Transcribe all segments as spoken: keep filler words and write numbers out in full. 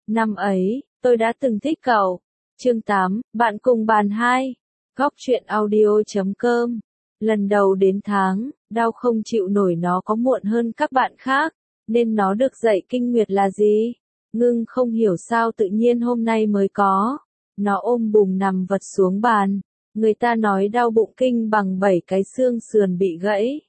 Năm ấy, tôi đã từng thích cậu. Chương tám, bạn cùng bàn hai. Góc truyện audio chấm com. Lần đầu đến tháng, đau không chịu nổi nó có muộn hơn các bạn khác, nên nó được dậy kinh nguyệt là gì? Ngưng không hiểu sao tự nhiên hôm nay mới có. Nó ôm bụng nằm vật xuống bàn. Người ta nói đau bụng kinh bằng bảy cái xương sườn bị gãy.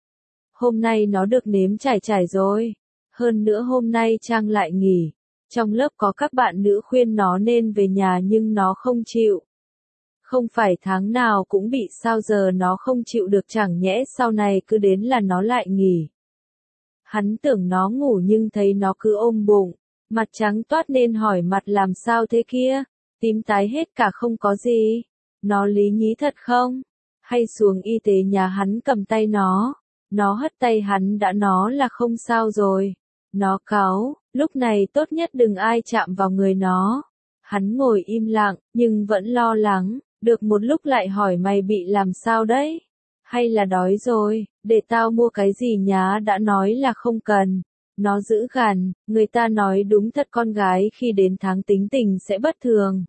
Hôm nay nó được nếm trải trải rồi. Hơn nữa hôm nay Trang lại nghỉ. Trong lớp có các bạn nữ khuyên nó nên về nhà nhưng nó không chịu. Không phải tháng nào cũng bị sao giờ nó không chịu được, chẳng nhẽ sau này cứ đến là nó lại nghỉ. Hắn tưởng nó ngủ nhưng thấy nó cứ ôm bụng, mặt trắng toát nên hỏi mặt làm sao thế kia, tím tái hết cả không có gì. Nó lý nhí thật không? Hay xuống y tế nhà hắn cầm tay nó, nó hất tay hắn đã nó là không sao rồi. Nó cáu, lúc này tốt nhất đừng ai chạm vào người nó. Hắn ngồi im lặng, nhưng vẫn lo lắng, được một lúc lại hỏi mày bị làm sao đấy? Hay là đói rồi, để tao mua cái gì nhá, đã nói là không cần. Nó giữ gằn, người ta nói đúng thật, con gái khi đến tháng tính tình sẽ bất thường.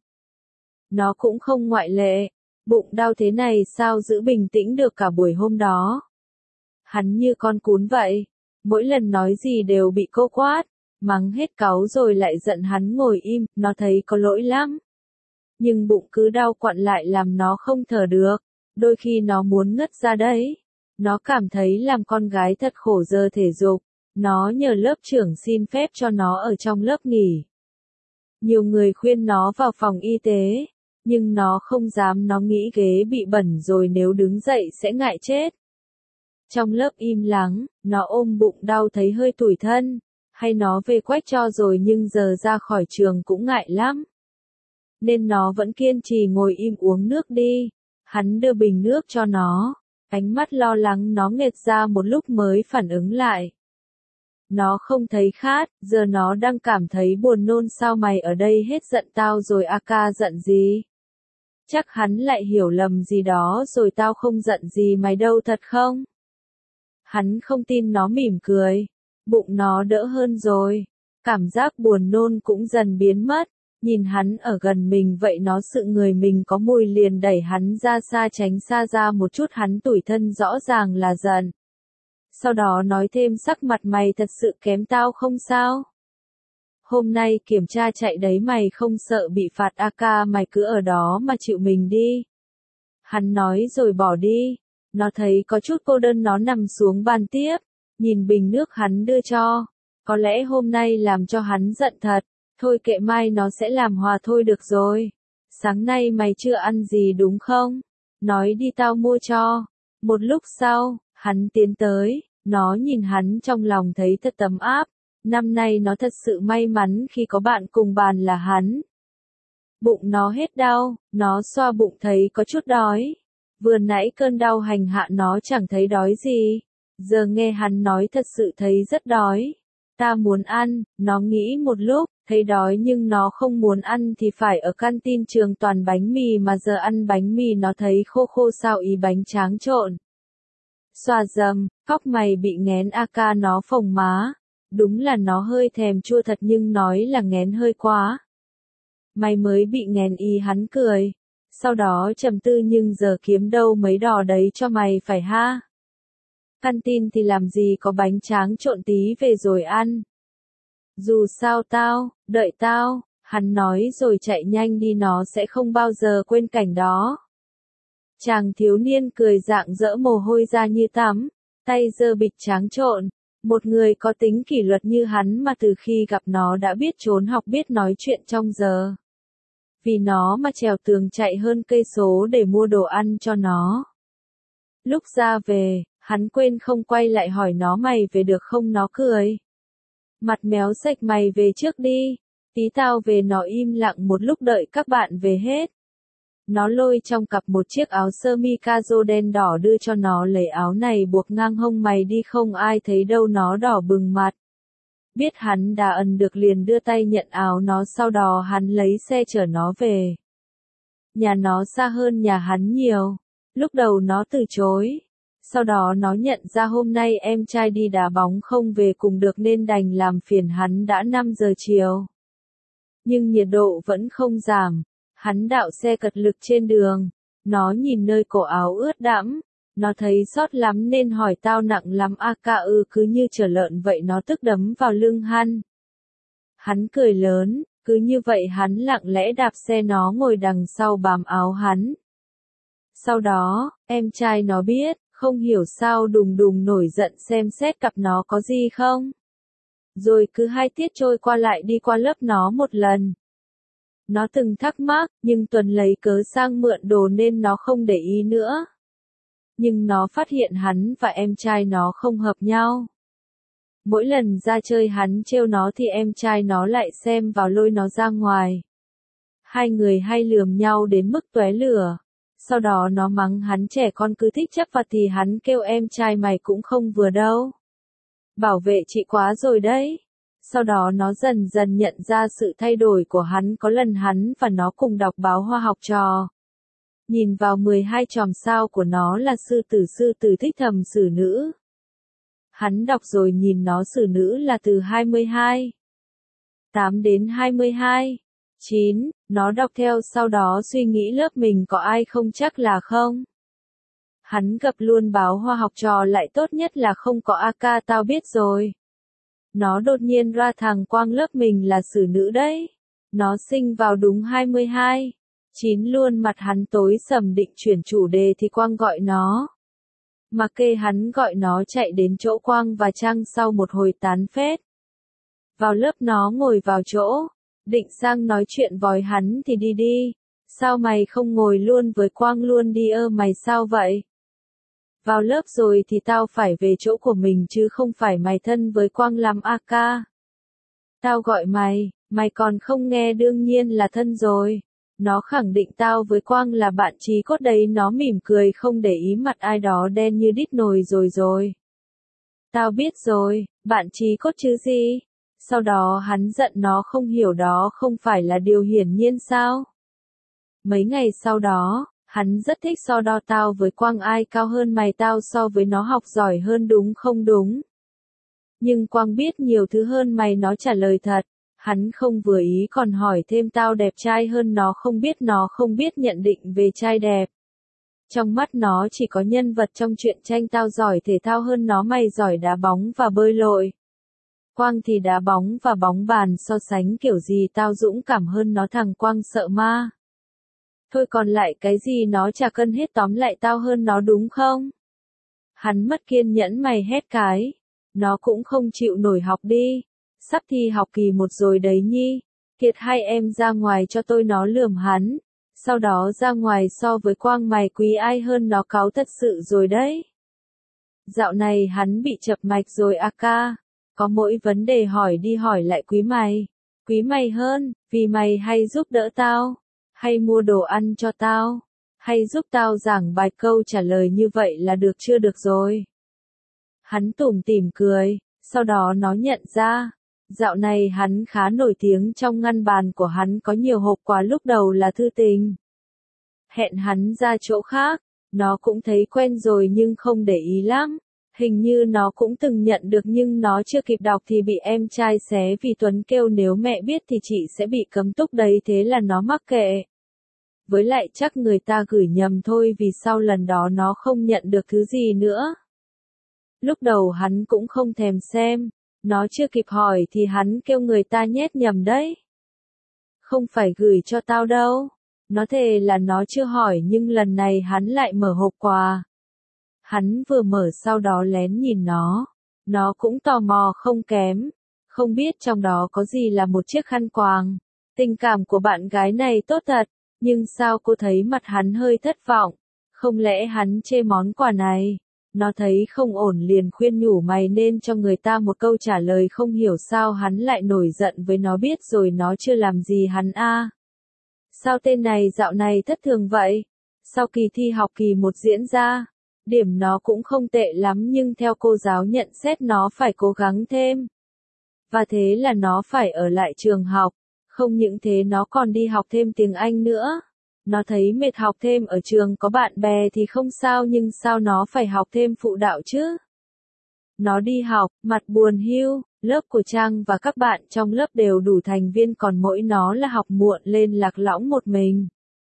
Nó cũng không ngoại lệ, bụng đau thế này sao giữ bình tĩnh được cả buổi hôm đó. Hắn như con cún vậy. Mỗi lần nói gì đều bị cô quát, mắng hết cáu rồi lại giận hắn ngồi im, nó thấy có lỗi lắm. Nhưng bụng cứ đau quặn lại làm nó không thở được, đôi khi nó muốn ngất ra đấy. Nó cảm thấy làm con gái thật khổ giờ thể dục, nó nhờ lớp trưởng xin phép cho nó ở trong lớp nghỉ. Nhiều người khuyên nó vào phòng y tế, nhưng nó không dám, nó nghĩ ghế bị bẩn rồi nếu đứng dậy sẽ ngại chết. Trong lớp im lắng, nó ôm bụng đau thấy hơi tủi thân, hay nó về quách cho rồi nhưng giờ ra khỏi trường cũng ngại lắm. Nên nó vẫn kiên trì ngồi im uống nước đi. Hắn đưa bình nước cho nó, ánh mắt lo lắng nó nghệt ra một lúc mới phản ứng lại. Nó không thấy khát, giờ nó đang cảm thấy buồn nôn. Sao mày ở đây hết giận tao rồi a ca? Giận gì? Chắc hắn lại hiểu lầm gì đó rồi, tao không giận gì mày đâu, thật không? Hắn không tin, nó mỉm cười. Bụng nó đỡ hơn rồi. Cảm giác buồn nôn cũng dần biến mất. Nhìn hắn ở gần mình vậy nó sợ người mình có mùi liền đẩy hắn ra xa, tránh xa ra một chút. Hắn tủi thân rõ ràng là giận. Sau đó nói thêm, sắc mặt mày thật sự kém, tao không sao. Hôm nay kiểm tra chạy đấy, mày không sợ bị phạt a ca, mày cứ ở đó mà chịu mình đi. Hắn nói rồi bỏ đi. Nó thấy có chút cô đơn, nó nằm xuống bàn tiếp, nhìn bình nước hắn đưa cho. Có lẽ hôm nay làm cho hắn giận thật, thôi kệ, mai nó sẽ làm hòa thôi được rồi. Sáng nay mày chưa ăn gì đúng không? Nói đi tao mua cho. Một lúc sau, hắn tiến tới, nó nhìn hắn trong lòng thấy thật ấm áp. Năm nay nó thật sự may mắn khi có bạn cùng bàn là hắn. Bụng nó hết đau, nó xoa bụng thấy có chút đói. Vừa nãy cơn đau hành hạ nó chẳng thấy đói gì. Giờ nghe hắn nói thật sự thấy rất đói. Ta muốn ăn, nó nghĩ một lúc, thấy đói nhưng nó không muốn ăn thì phải ở canteen trường toàn bánh mì mà giờ ăn bánh mì nó thấy khô khô, sao ý bánh tráng trộn. Xoa dầm, khóc mày bị nghén a ca, nó phồng má. Đúng là nó hơi thèm chua thật nhưng nói là nghén hơi quá. Mày mới bị nghén ý, hắn cười. Sau đó trầm tư, nhưng giờ kiếm đâu mấy đò đấy cho mày phải ha. Canteen thì làm gì có bánh tráng trộn, tí về rồi ăn. Dù sao tao, đợi tao, hắn nói rồi chạy nhanh đi, nó sẽ không bao giờ quên cảnh đó. Chàng thiếu niên cười rạng rỡ, mồ hôi ra như tắm, tay giơ bịch tráng trộn. Một người có tính kỷ luật như hắn mà từ khi gặp nó đã biết trốn học, biết nói chuyện trong giờ. Vì nó mà trèo tường chạy hơn cây số để mua đồ ăn cho nó. Lúc ra về, hắn quên không quay lại hỏi nó, mày về được không? Nó cười. Mặt méo sạch, mày về trước đi, tí tao về. Nó im lặng một lúc đợi các bạn về hết. Nó lôi trong cặp một chiếc áo sơ mi cazo đen đỏ đưa cho nó, lấy áo này buộc ngang hông mày đi, không ai thấy đâu. Nó đỏ bừng mặt. Biết hắn đã ẩn được liền đưa tay nhận áo nó, sau đó hắn lấy xe chở nó về. Nhà nó xa hơn nhà hắn nhiều. Lúc đầu nó từ chối. Sau đó nó nhận ra hôm nay em trai đi đá bóng không về cùng được nên đành làm phiền hắn đã năm giờ chiều. nhưng nhiệt độ vẫn không giảm. Hắn đạo xe cật lực trên đường. Nó nhìn nơi cổ áo ướt đẫm. Nó thấy sót lắm nên hỏi tao nặng lắm a ca ư cứ như chở lợn vậy nó tức đấm vào lưng hắn. Hắn cười lớn, cứ như vậy hắn lặng lẽ đạp xe nó ngồi đằng sau bám áo hắn. Sau đó, em trai nó biết, không hiểu sao đùng đùng nổi giận xem xét cặp nó có gì không. Rồi cứ hai tiết trôi qua lại đi qua lớp nó một lần. Nó từng thắc mắc, nhưng Tuấn lấy cớ sang mượn đồ nên nó không để ý nữa. Nhưng nó phát hiện hắn và em trai nó không hợp nhau. Mỗi lần ra chơi hắn trêu nó thì em trai nó lại xem vào lôi nó ra ngoài. Hai người hay lườm nhau đến mức tóe lửa. Sau đó nó mắng hắn trẻ con cứ thích chấp vặt thì hắn kêu em trai mày cũng không vừa đâu. Bảo vệ chị quá rồi đấy. Sau đó nó dần dần nhận ra sự thay đổi của hắn, có lần hắn và nó cùng đọc báo Hoa Học Trò. Nhìn vào mười hai chòm sao của nó là sư tử sư tử thích thầm xử nữ. Hắn đọc rồi nhìn nó xử nữ là từ hai mươi hai. tám đến hai mươi hai. chín, nó đọc theo sau đó suy nghĩ lớp mình có ai không chắc là không. Hắn gập luôn báo Hoa Học Trò lại tốt nhất là không có a ca tao biết rồi. Nó đột nhiên ra thằng Quang lớp mình là xử nữ đấy. Nó sinh vào đúng hai mươi hai. chín luôn mặt hắn tối sầm định chuyển chủ đề thì Quang gọi nó. Mà kê hắn gọi nó chạy đến chỗ Quang và Trang sau một hồi tán phét. Vào lớp nó ngồi vào chỗ. Định sang nói chuyện vòi hắn thì đi đi. Sao mày không ngồi luôn với Quang luôn đi ơ mày sao vậy? Vào lớp rồi thì tao phải về chỗ của mình chứ không phải mày thân với Quang lắm a ca. Tao gọi mày, mày còn không nghe đương nhiên là thân rồi. Nó khẳng định tao với Quang là bạn chí cốt đấy, nó mỉm cười không để ý mặt ai đó đen như đít nồi rồi rồi. Tao biết rồi, bạn chí cốt chứ gì? Sau đó hắn giận nó không hiểu đó không phải là điều hiển nhiên sao? Mấy ngày sau đó, hắn rất thích so đo tao với Quang ai cao hơn mày, tao so với nó học giỏi hơn đúng không đúng? Nhưng Quang biết nhiều thứ hơn mày, nó trả lời thật. Hắn không vừa ý còn hỏi thêm tao đẹp trai hơn nó, không biết nó không biết nhận định về trai đẹp. Trong mắt nó chỉ có nhân vật trong truyện tranh, tao giỏi thể thao hơn nó, mày giỏi đá bóng và bơi lội. Quang thì đá bóng và bóng bàn, so sánh kiểu gì tao dũng cảm hơn nó, thằng Quang sợ ma. Thôi còn lại cái gì nó chả cân hết, tóm lại tao hơn nó đúng không? Hắn mất kiên nhẫn mày hét cái. Nó cũng không chịu nổi, học đi. Sắp thi học kỳ một rồi đấy nhi. Kiệt hai em ra ngoài cho tôi, nó lườm hắn. Sau đó ra ngoài so với Quang mày quý ai hơn nó, cáu thật sự rồi đấy. Dạo này hắn bị chập mạch rồi a ca. Có mỗi vấn đề hỏi đi hỏi lại quý mày. Quý mày hơn, vì mày hay giúp đỡ tao. Hay mua đồ ăn cho tao. Hay giúp tao giảng bài, câu trả lời như vậy là được chưa được rồi. Hắn tủm tỉm cười, sau đó nó nhận ra. Dạo này hắn khá nổi tiếng, trong ngăn bàn của hắn có nhiều hộp quà, lúc đầu là thư tình. Hẹn hắn ra chỗ khác, nó cũng thấy quen rồi nhưng không để ý lắm. Hình như nó cũng từng nhận được nhưng nó chưa kịp đọc thì bị em trai xé, vì Tuấn kêu nếu mẹ biết thì chị sẽ bị cấm túc đấy, thế là nó mắc kệ. Với lại chắc người ta gửi nhầm thôi, vì sau lần đó nó không nhận được thứ gì nữa. Lúc đầu hắn cũng không thèm xem. Nó chưa kịp hỏi thì hắn kêu người ta nhét nhầm đấy. Không phải gửi cho tao đâu. Nó thề là nó chưa hỏi, nhưng lần này hắn lại mở hộp quà. Hắn vừa mở sau đó lén nhìn nó. Nó cũng tò mò không kém. Không biết trong đó có gì là một chiếc khăn quàng. Tình cảm của bạn gái này tốt thật. Nhưng sao cô thấy mặt hắn hơi thất vọng. Không lẽ hắn chê món quà này? Nó thấy không ổn liền khuyên nhủ mày nên cho người ta một câu trả lời, không hiểu sao hắn lại nổi giận với nó, biết rồi nó chưa làm gì hắn a. À. Sao tên này dạo này thất thường vậy? Sau kỳ thi học kỳ một diễn ra, điểm nó cũng không tệ lắm nhưng theo cô giáo nhận xét nó phải cố gắng thêm. Và thế là nó phải ở lại trường học, không những thế nó còn đi học thêm tiếng Anh nữa. Nó thấy mệt, học thêm ở trường có bạn bè thì không sao, nhưng sao nó phải học thêm phụ đạo chứ? Nó đi học, mặt buồn hiu, Lớp của Trang và các bạn trong lớp đều đủ thành viên còn mỗi nó là học muộn lên lạc lõng một mình.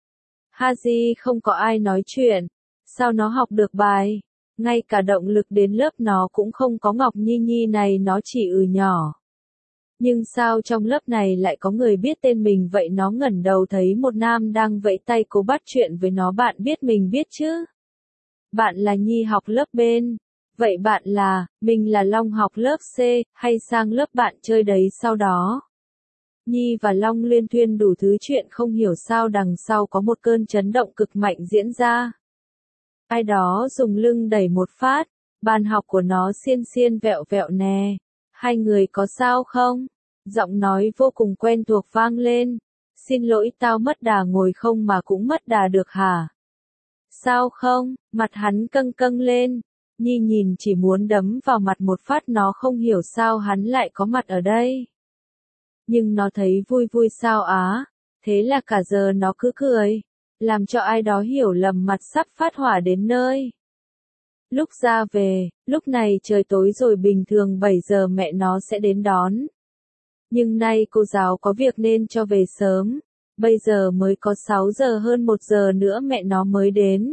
Haji không có ai nói chuyện. Sao nó học được bài? Ngay cả động lực đến lớp nó cũng không có. Ngọc Nhi Nhi này nó chỉ ừ nhỏ. Nhưng sao trong lớp này lại có người biết tên mình vậy? Nó ngẩng đầu thấy một nam đang vẫy tay cố bắt chuyện với nó. Bạn biết mình biết chứ? Bạn là Nhi học lớp bên. Vậy bạn là, mình là Long học lớp C, hay sang lớp bạn chơi đấy sau đó? Nhi và Long liên thuyên đủ thứ chuyện không hiểu sao đằng sau có một cơn chấn động cực mạnh diễn ra. Ai đó dùng lưng đẩy một phát, bàn học của nó xiên xiên vẹo vẹo nè. Hai người có sao không? Giọng nói vô cùng quen thuộc vang lên. Xin lỗi tao mất đà ngồi không mà cũng mất đà được hả? Sao không? Mặt hắn căng căng lên. Nhi nhìn chỉ muốn đấm vào mặt một phát, nó không hiểu sao hắn lại có mặt ở đây. Nhưng nó thấy vui vui sao á, thế là cả giờ nó cứ cười, làm cho ai đó hiểu lầm mặt sắp phát hỏa đến nơi. Lúc ra về, lúc này trời tối rồi, bình thường bảy giờ mẹ nó sẽ đến đón. Nhưng nay cô giáo có việc nên cho về sớm, bây giờ mới có sáu giờ, hơn một giờ nữa mẹ nó mới đến.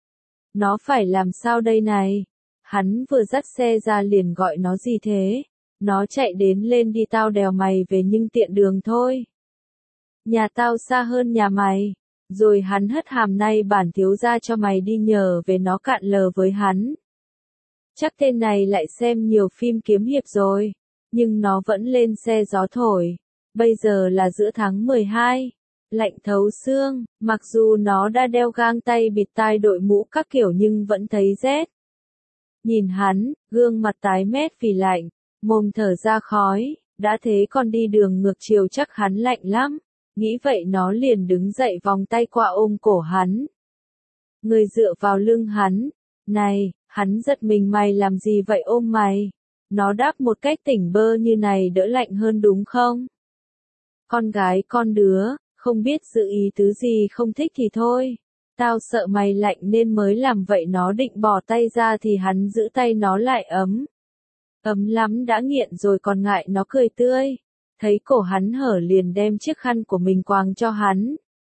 Nó phải làm sao đây này? Hắn vừa dắt xe ra liền gọi nó gì thế? Nó chạy đến lên đi, tao đèo mày về nhưng tiện đường thôi. Nhà tao xa hơn nhà mày. Rồi hắn hất hàm, nay bản thiếu gia cho mày đi nhờ về. Nó cạn lờ với hắn. Chắc tên này lại xem nhiều phim kiếm hiệp rồi. Nhưng nó vẫn lên xe gió thổi. Bây giờ là giữa tháng mười hai. Lạnh thấu xương, mặc dù nó đã đeo găng tay bịt tai đội mũ các kiểu nhưng vẫn thấy rét. Nhìn hắn, gương mặt tái mét vì lạnh, mồm thở ra khói, đã thế còn đi đường ngược chiều chắc hắn lạnh lắm. Nghĩ vậy nó liền đứng dậy vòng tay qua ôm cổ hắn. Người dựa vào lưng hắn. Này, hắn giật mình, mày làm gì vậy? Ôm mày. Nó đáp một cách tỉnh bơ, như này đỡ lạnh hơn đúng không? Con gái con đứa, không biết dự ý tứ gì, không thích thì thôi. Tao sợ mày lạnh nên mới làm vậy. Nó định bỏ tay ra thì hắn giữ tay nó lại. Ấm. Ấm lắm, đã nghiện rồi còn ngại. Nó cười tươi. Thấy cổ hắn hở liền đem chiếc khăn của mình quàng cho hắn.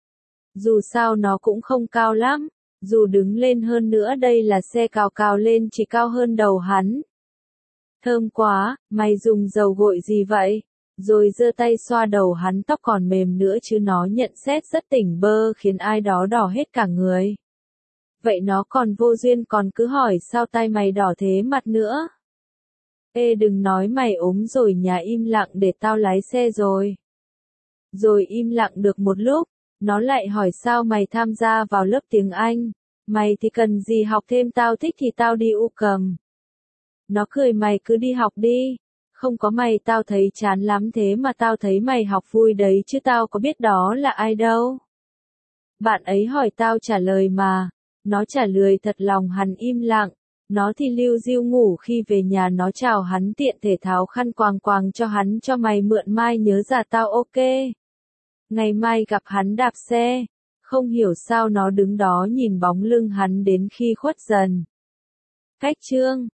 Dù sao nó cũng không cao lắm. Dù đứng lên hơn nữa đây là xe cào, cào lên chỉ cao hơn đầu hắn. Thơm quá, mày dùng dầu gội gì vậy? Rồi giơ tay xoa đầu hắn, tóc còn mềm nữa chứ. Nó nhận xét rất tỉnh bơ khiến ai đó đỏ hết cả người. Vậy nó còn vô duyên còn cứ hỏi sao tay mày đỏ thế mặt nữa. Ê đừng nói mày ốm rồi nhà, im lặng để tao lái xe rồi. Rồi im lặng được một lúc, nó lại hỏi sao mày tham gia vào lớp tiếng Anh. Mày thì cần gì học thêm, tao thích thì tao đi u cầm. Nó cười, mày cứ đi học đi. Không có mày tao thấy chán lắm, thế mà tao thấy mày học vui đấy chứ tao có biết đó là ai đâu. Bạn ấy hỏi tao trả lời mà. Nó trả lời thật lòng. Hắn im lặng. Nó thì lưu diêu ngủ. Khi về nhà nó chào hắn tiện thể tháo khăn quàng quàng cho hắn, cho mày mượn mai nhớ ra tao ok. Ngày mai gặp hắn đạp xe. Không hiểu sao nó đứng đó nhìn bóng lưng hắn đến khi khuất dần. Cách chương